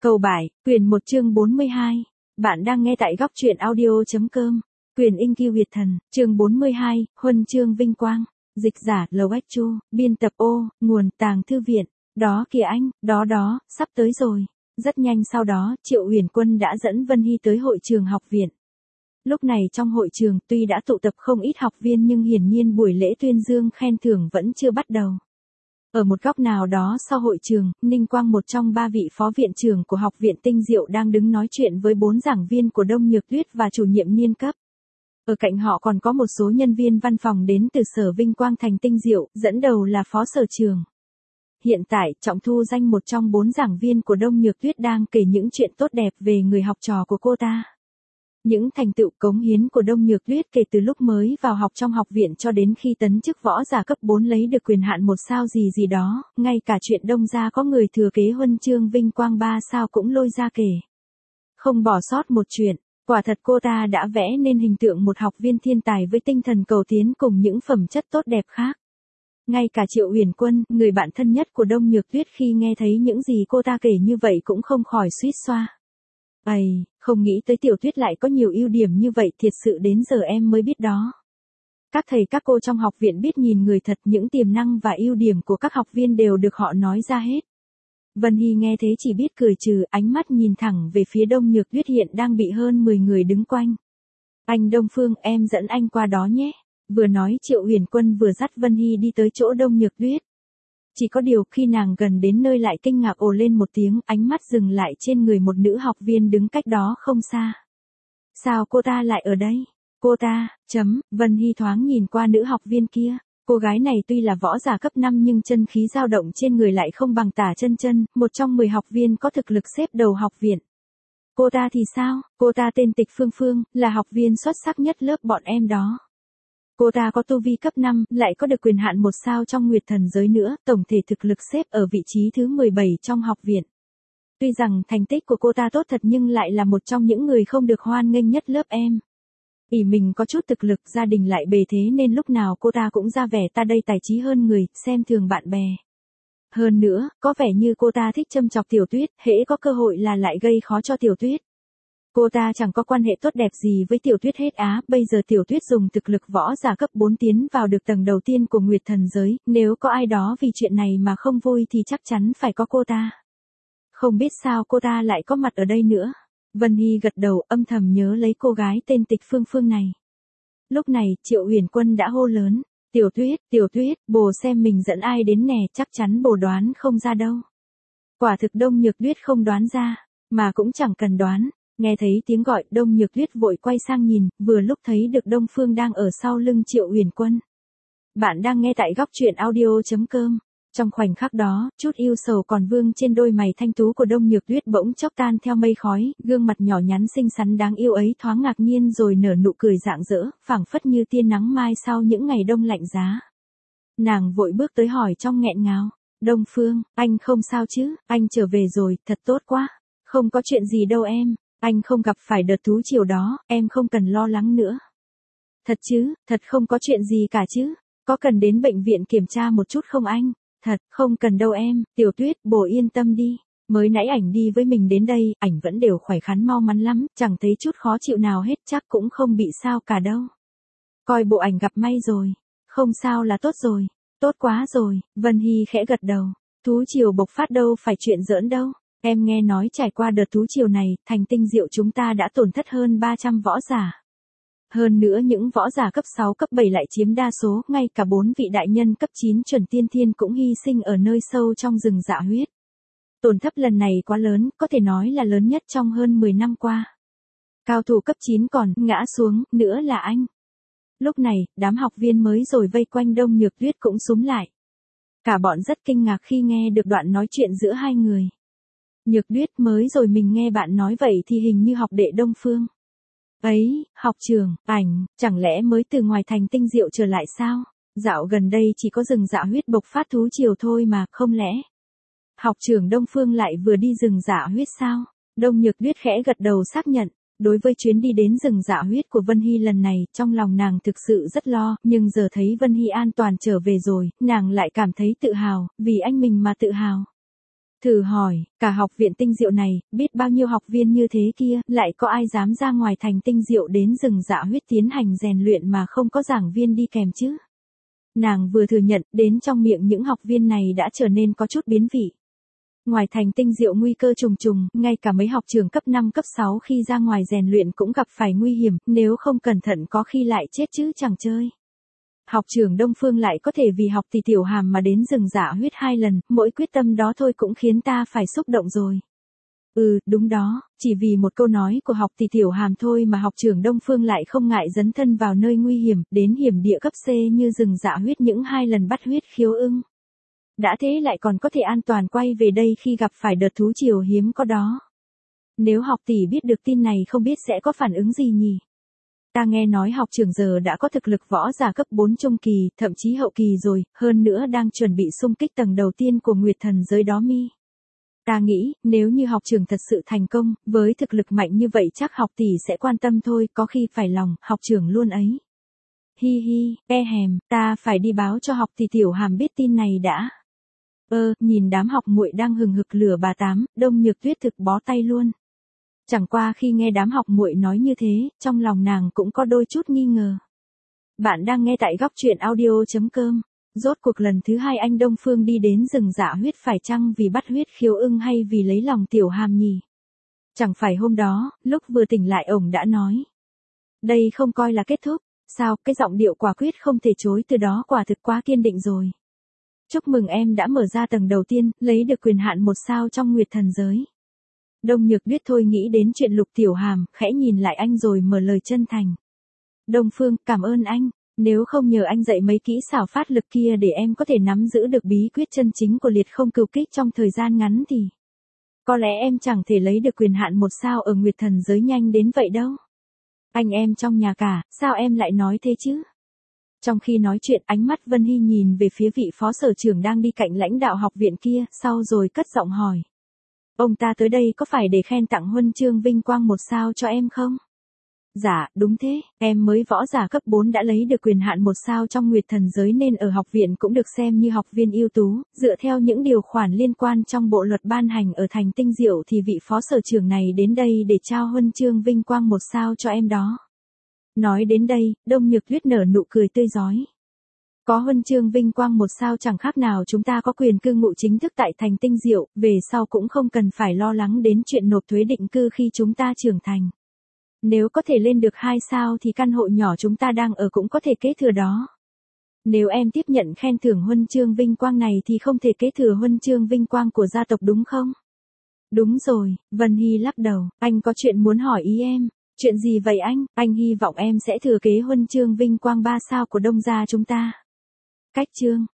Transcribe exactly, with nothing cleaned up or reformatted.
Cầu Bài, quyền một chương bốn mươi hai. Bạn đang nghe tại góc truyện audio.com. Quyền Inh Kiêu Việt Thần, chương bốn mươi hai, Huân chương vinh quang. Dịch giả, Lầu Ách Chu, biên tập ô, nguồn tàng thư viện. Đó kìa anh, đó đó, sắp tới rồi. Rất nhanh sau đó, Triệu Huyền Quân đã dẫn Vân Hy tới hội trường học viện. Lúc này trong hội trường tuy đã tụ tập không ít học viên nhưng hiển nhiên buổi lễ tuyên dương khen thưởng vẫn chưa bắt đầu. Ở một góc nào đó sau hội trường, Ninh Quang, một trong ba vị phó viện trưởng của học viện Tinh Diệu, đang đứng nói chuyện với bốn giảng viên của Đông Nhược Tuyết và chủ nhiệm niên cấp. Ở cạnh họ còn có một số nhân viên văn phòng đến từ Sở Vinh Quang thành Tinh Diệu, dẫn đầu là Phó Sở Trường. Hiện tại, Trọng Thu Danh, một trong bốn giảng viên của Đông Nhược Tuyết, đang kể những chuyện tốt đẹp về người học trò của cô ta. Những thành tựu cống hiến của Đông Nhược Tuyết kể từ lúc mới vào học trong học viện cho đến khi tấn chức võ giả cấp bốn lấy được quyền hạn một sao gì gì đó, ngay cả chuyện Đông gia có người thừa kế huân chương vinh quang ba sao cũng lôi ra kể. Không bỏ sót một chuyện, quả thật cô ta đã vẽ nên hình tượng một học viên thiên tài với tinh thần cầu tiến cùng những phẩm chất tốt đẹp khác. Ngay cả Triệu Huyền Quân, người bạn thân nhất của Đông Nhược Tuyết, khi nghe thấy những gì cô ta kể như vậy cũng không khỏi suýt xoa. Ây, không nghĩ tới Tiểu Tuyết lại có nhiều ưu điểm như vậy, thiệt sự đến giờ em mới biết đó. Các thầy các cô trong học viện biết nhìn người thật, những tiềm năng và ưu điểm của các học viên đều được họ nói ra hết. Vân Hy nghe thế chỉ biết cười trừ, ánh mắt nhìn thẳng về phía Đông Nhược Tuyết hiện đang bị hơn mười người đứng quanh. Anh Đông Phương, em dẫn anh qua đó nhé. Vừa nói Triệu Huyền Quân vừa dắt Vân Hy đi tới chỗ Đông Nhược Tuyết. Chỉ có điều khi nàng gần đến nơi lại kinh ngạc ồ lên một tiếng, ánh mắt dừng lại trên người một nữ học viên đứng cách đó không xa. Sao cô ta lại ở đây? Cô ta, chấm, Vân Hy thoáng nhìn qua nữ học viên kia. Cô gái này tuy là võ giả cấp năm nhưng chân khí dao động trên người lại không bằng Tả Chân Chân, một trong mười học viên có thực lực xếp đầu học viện. Cô ta thì sao? Cô ta tên Tịch Phương Phương, là học viên xuất sắc nhất lớp bọn em đó. Cô ta có tu vi cấp năm, lại có được quyền hạn một sao trong Nguyệt Thần giới nữa, tổng thể thực lực xếp ở vị trí thứ mười bảy trong học viện. Tuy rằng thành tích của cô ta tốt thật nhưng lại là một trong những người không được hoan nghênh nhất lớp em. ỷ mình có chút thực lực, gia đình lại bề thế nên lúc nào cô ta cũng ra vẻ ta đây tài trí hơn người, xem thường bạn bè. Hơn nữa, có vẻ như cô ta thích châm chọc Tiểu Tuyết, hễ có cơ hội là lại gây khó cho Tiểu Tuyết. Cô ta chẳng có quan hệ tốt đẹp gì với Tiểu Tuyết hết á, bây giờ Tiểu Tuyết dùng thực lực võ giả cấp bốn tiến vào được tầng đầu tiên của Nguyệt Thần giới, nếu có ai đó vì chuyện này mà không vui thì chắc chắn phải có cô ta. Không biết sao cô ta lại có mặt ở đây nữa. Vân Hy gật đầu, âm thầm nhớ lấy cô gái tên Tịch Phương Phương này. Lúc này, Triệu Huyền Quân đã hô lớn, Tiểu Tuyết, Tiểu Tuyết, bồ xem mình dẫn ai đến nè, chắc chắn bồ đoán không ra đâu. Quả thực Đông Nhược Tuyết không đoán ra, mà cũng chẳng cần đoán. Nghe thấy tiếng gọi, Đông Nhược Tuyết vội quay sang nhìn, vừa lúc thấy được Đông Phương đang ở sau lưng Triệu Huyền Quân. Bạn đang nghe tại góc truyện audio.com. Trong khoảnh khắc đó, chút yêu sầu còn vương trên đôi mày thanh tú của Đông Nhược Tuyết bỗng chốc tan theo mây khói, gương mặt nhỏ nhắn xinh xắn đáng yêu ấy thoáng ngạc nhiên rồi nở nụ cười rạng rỡ, phảng phất như tia nắng mai sau những ngày đông lạnh giá. Nàng vội bước tới hỏi trong nghẹn ngào, Đông Phương, anh không sao chứ, anh trở về rồi, thật tốt quá. Không có chuyện gì đâu em. Anh không gặp phải đợt thú triều đó, em không cần lo lắng nữa. Thật chứ, thật không có chuyện gì cả chứ. Có cần đến bệnh viện kiểm tra một chút không anh? Thật, không cần đâu em, Tiểu Tuyết, bồ yên tâm đi. Mới nãy ảnh đi với mình đến đây, ảnh vẫn đều khỏe khoắn mau mắn lắm, chẳng thấy chút khó chịu nào hết, chắc cũng không bị sao cả đâu. Coi bộ ảnh gặp may rồi. Không sao là tốt rồi. Tốt quá rồi, Vân Hy khẽ gật đầu. Thú triều bộc phát đâu phải chuyện giỡn đâu. Em nghe nói trải qua đợt thú triều này, thành Tinh Diệu chúng ta đã tổn thất hơn ba trăm võ giả. Hơn nữa những võ giả cấp sáu cấp bảy lại chiếm đa số, ngay cả bốn vị đại nhân cấp chín chuẩn tiên thiên cũng hy sinh ở nơi sâu trong rừng dạ huyết. Tổn thất lần này quá lớn, có thể nói là lớn nhất trong hơn mười năm qua. Cao thủ cấp chín còn ngã xuống, nữa là anh. Lúc này, đám học viên mới rồi vây quanh Đông Nhược Tuyết cũng xúm lại. Cả bọn rất kinh ngạc khi nghe được đoạn nói chuyện giữa hai người. Nhược Tuyết, mới rồi mình nghe bạn nói vậy thì hình như học đệ Đông Phương. Ấy, học trường, ảnh, chẳng lẽ mới từ ngoài thành Tinh Diệu trở lại sao? Dạo gần đây chỉ có rừng dạ huyết bộc phát thú triều thôi mà, không lẽ học trưởng Đông Phương lại vừa đi rừng dạ huyết sao? Đông Nhược Tuyết khẽ gật đầu xác nhận. Đối với chuyến đi đến rừng dạ huyết của Vân Hy lần này, trong lòng nàng thực sự rất lo, nhưng giờ thấy Vân Hy an toàn trở về rồi, nàng lại cảm thấy tự hào, vì anh mình mà tự hào. Thử hỏi, cả học viện tinh diệu này, biết bao nhiêu học viên như thế kia, lại có ai dám ra ngoài thành tinh diệu đến rừng dạ huyết tiến hành rèn luyện mà không có giảng viên đi kèm chứ? Nàng vừa thừa nhận, đến trong miệng những học viên này đã trở nên có chút biến vị. Ngoài thành tinh diệu nguy cơ trùng trùng, ngay cả mấy học trường cấp năm cấp sáu khi ra ngoài rèn luyện cũng gặp phải nguy hiểm, nếu không cẩn thận có khi lại chết chứ chẳng chơi. Học trưởng Đông Phương lại có thể vì học tỷ Tiểu Hàm mà đến rừng dạ huyết hai lần, mỗi quyết tâm đó thôi cũng khiến ta phải xúc động rồi. Ừ, đúng đó, chỉ vì một câu nói của học tỷ Tiểu Hàm thôi mà học trưởng Đông Phương lại không ngại dấn thân vào nơi nguy hiểm, đến hiểm địa cấp C như rừng dạ huyết những hai lần bắt huyết khiếu ưng. Đã thế lại còn có thể an toàn quay về đây khi gặp phải đợt thú triều hiếm có đó. Nếu học tỷ biết được tin này không biết sẽ có phản ứng gì nhỉ? Ta nghe nói học trưởng giờ đã có thực lực võ giả cấp bốn trung kỳ, thậm chí hậu kỳ rồi, hơn nữa đang chuẩn bị xung kích tầng đầu tiên của Nguyệt Thần giới đó mi. Ta nghĩ, nếu như học trưởng thật sự thành công, với thực lực mạnh như vậy chắc học tỷ sẽ quan tâm thôi, có khi phải lòng, học trưởng luôn ấy. Hi hi, e hèm, ta phải đi báo cho học tỷ Tiểu Hàm biết tin này đã. Ơ, nhìn đám học muội đang hừng hực lửa bà tám, Đông Nhược Tuyết thực bó tay luôn. Chẳng qua khi nghe đám học muội nói như thế, trong lòng nàng cũng có đôi chút nghi ngờ. Bạn đang nghe tại góc truyện audio chấm com. Rốt cuộc lần thứ hai anh Đông Phương đi đến rừng dạ huyết phải chăng vì bắt huyết khiếu ưng hay vì lấy lòng Tiểu Hàm nhỉ? Chẳng phải hôm đó, lúc vừa tỉnh lại ổng đã nói. Đây không coi là kết thúc, sao, cái giọng điệu quả quyết không thể chối từ đó quả thực quá kiên định rồi. Chúc mừng em đã mở ra tầng đầu tiên, lấy được quyền hạn một sao trong Nguyệt Thần giới. Đông Nhược Tuyết thôi nghĩ đến chuyện Lục Tiểu Hàm, khẽ nhìn lại anh rồi mở lời chân thành. Đông Phương, cảm ơn anh, nếu không nhờ anh dạy mấy kỹ xảo phát lực kia để em có thể nắm giữ được bí quyết chân chính của liệt không cửu kích trong thời gian ngắn thì có lẽ em chẳng thể lấy được quyền hạn một sao ở Nguyệt Thần giới nhanh đến vậy đâu. Anh em trong nhà cả, sao em lại nói thế chứ? Trong khi nói chuyện ánh mắt Vân Hy nhìn về phía vị phó sở trưởng đang đi cạnh lãnh đạo học viện kia, sau rồi cất giọng hỏi. Ông ta tới đây có phải để khen tặng huân chương vinh quang một sao cho em không? Dạ, đúng thế, em mới võ giả cấp bốn đã lấy được quyền hạn một sao trong Nguyệt Thần giới nên ở học viện cũng được xem như học viên ưu tú, dựa theo những điều khoản liên quan trong bộ luật ban hành ở thành tinh diệu thì vị phó sở trưởng này đến đây để trao huân chương vinh quang một sao cho em đó. Nói đến đây, Đông Nhược Tuyết nở nụ cười tươi rói. Có huân chương vinh quang một sao chẳng khác nào chúng ta có quyền cư ngụ chính thức tại thành tinh diệu, về sau cũng không cần phải lo lắng đến chuyện nộp thuế định cư khi chúng ta trưởng thành. Nếu có thể lên được hai sao thì căn hộ nhỏ chúng ta đang ở cũng có thể kế thừa đó. Nếu em tiếp nhận khen thưởng huân chương vinh quang này thì không thể kế thừa huân chương vinh quang của gia tộc đúng không? Đúng rồi, Vân Hy lắc đầu, anh có chuyện muốn hỏi ý em. Chuyện gì vậy anh? Anh hy vọng em sẽ thừa kế huân chương vinh quang ba sao của Đông gia chúng ta. Cách chương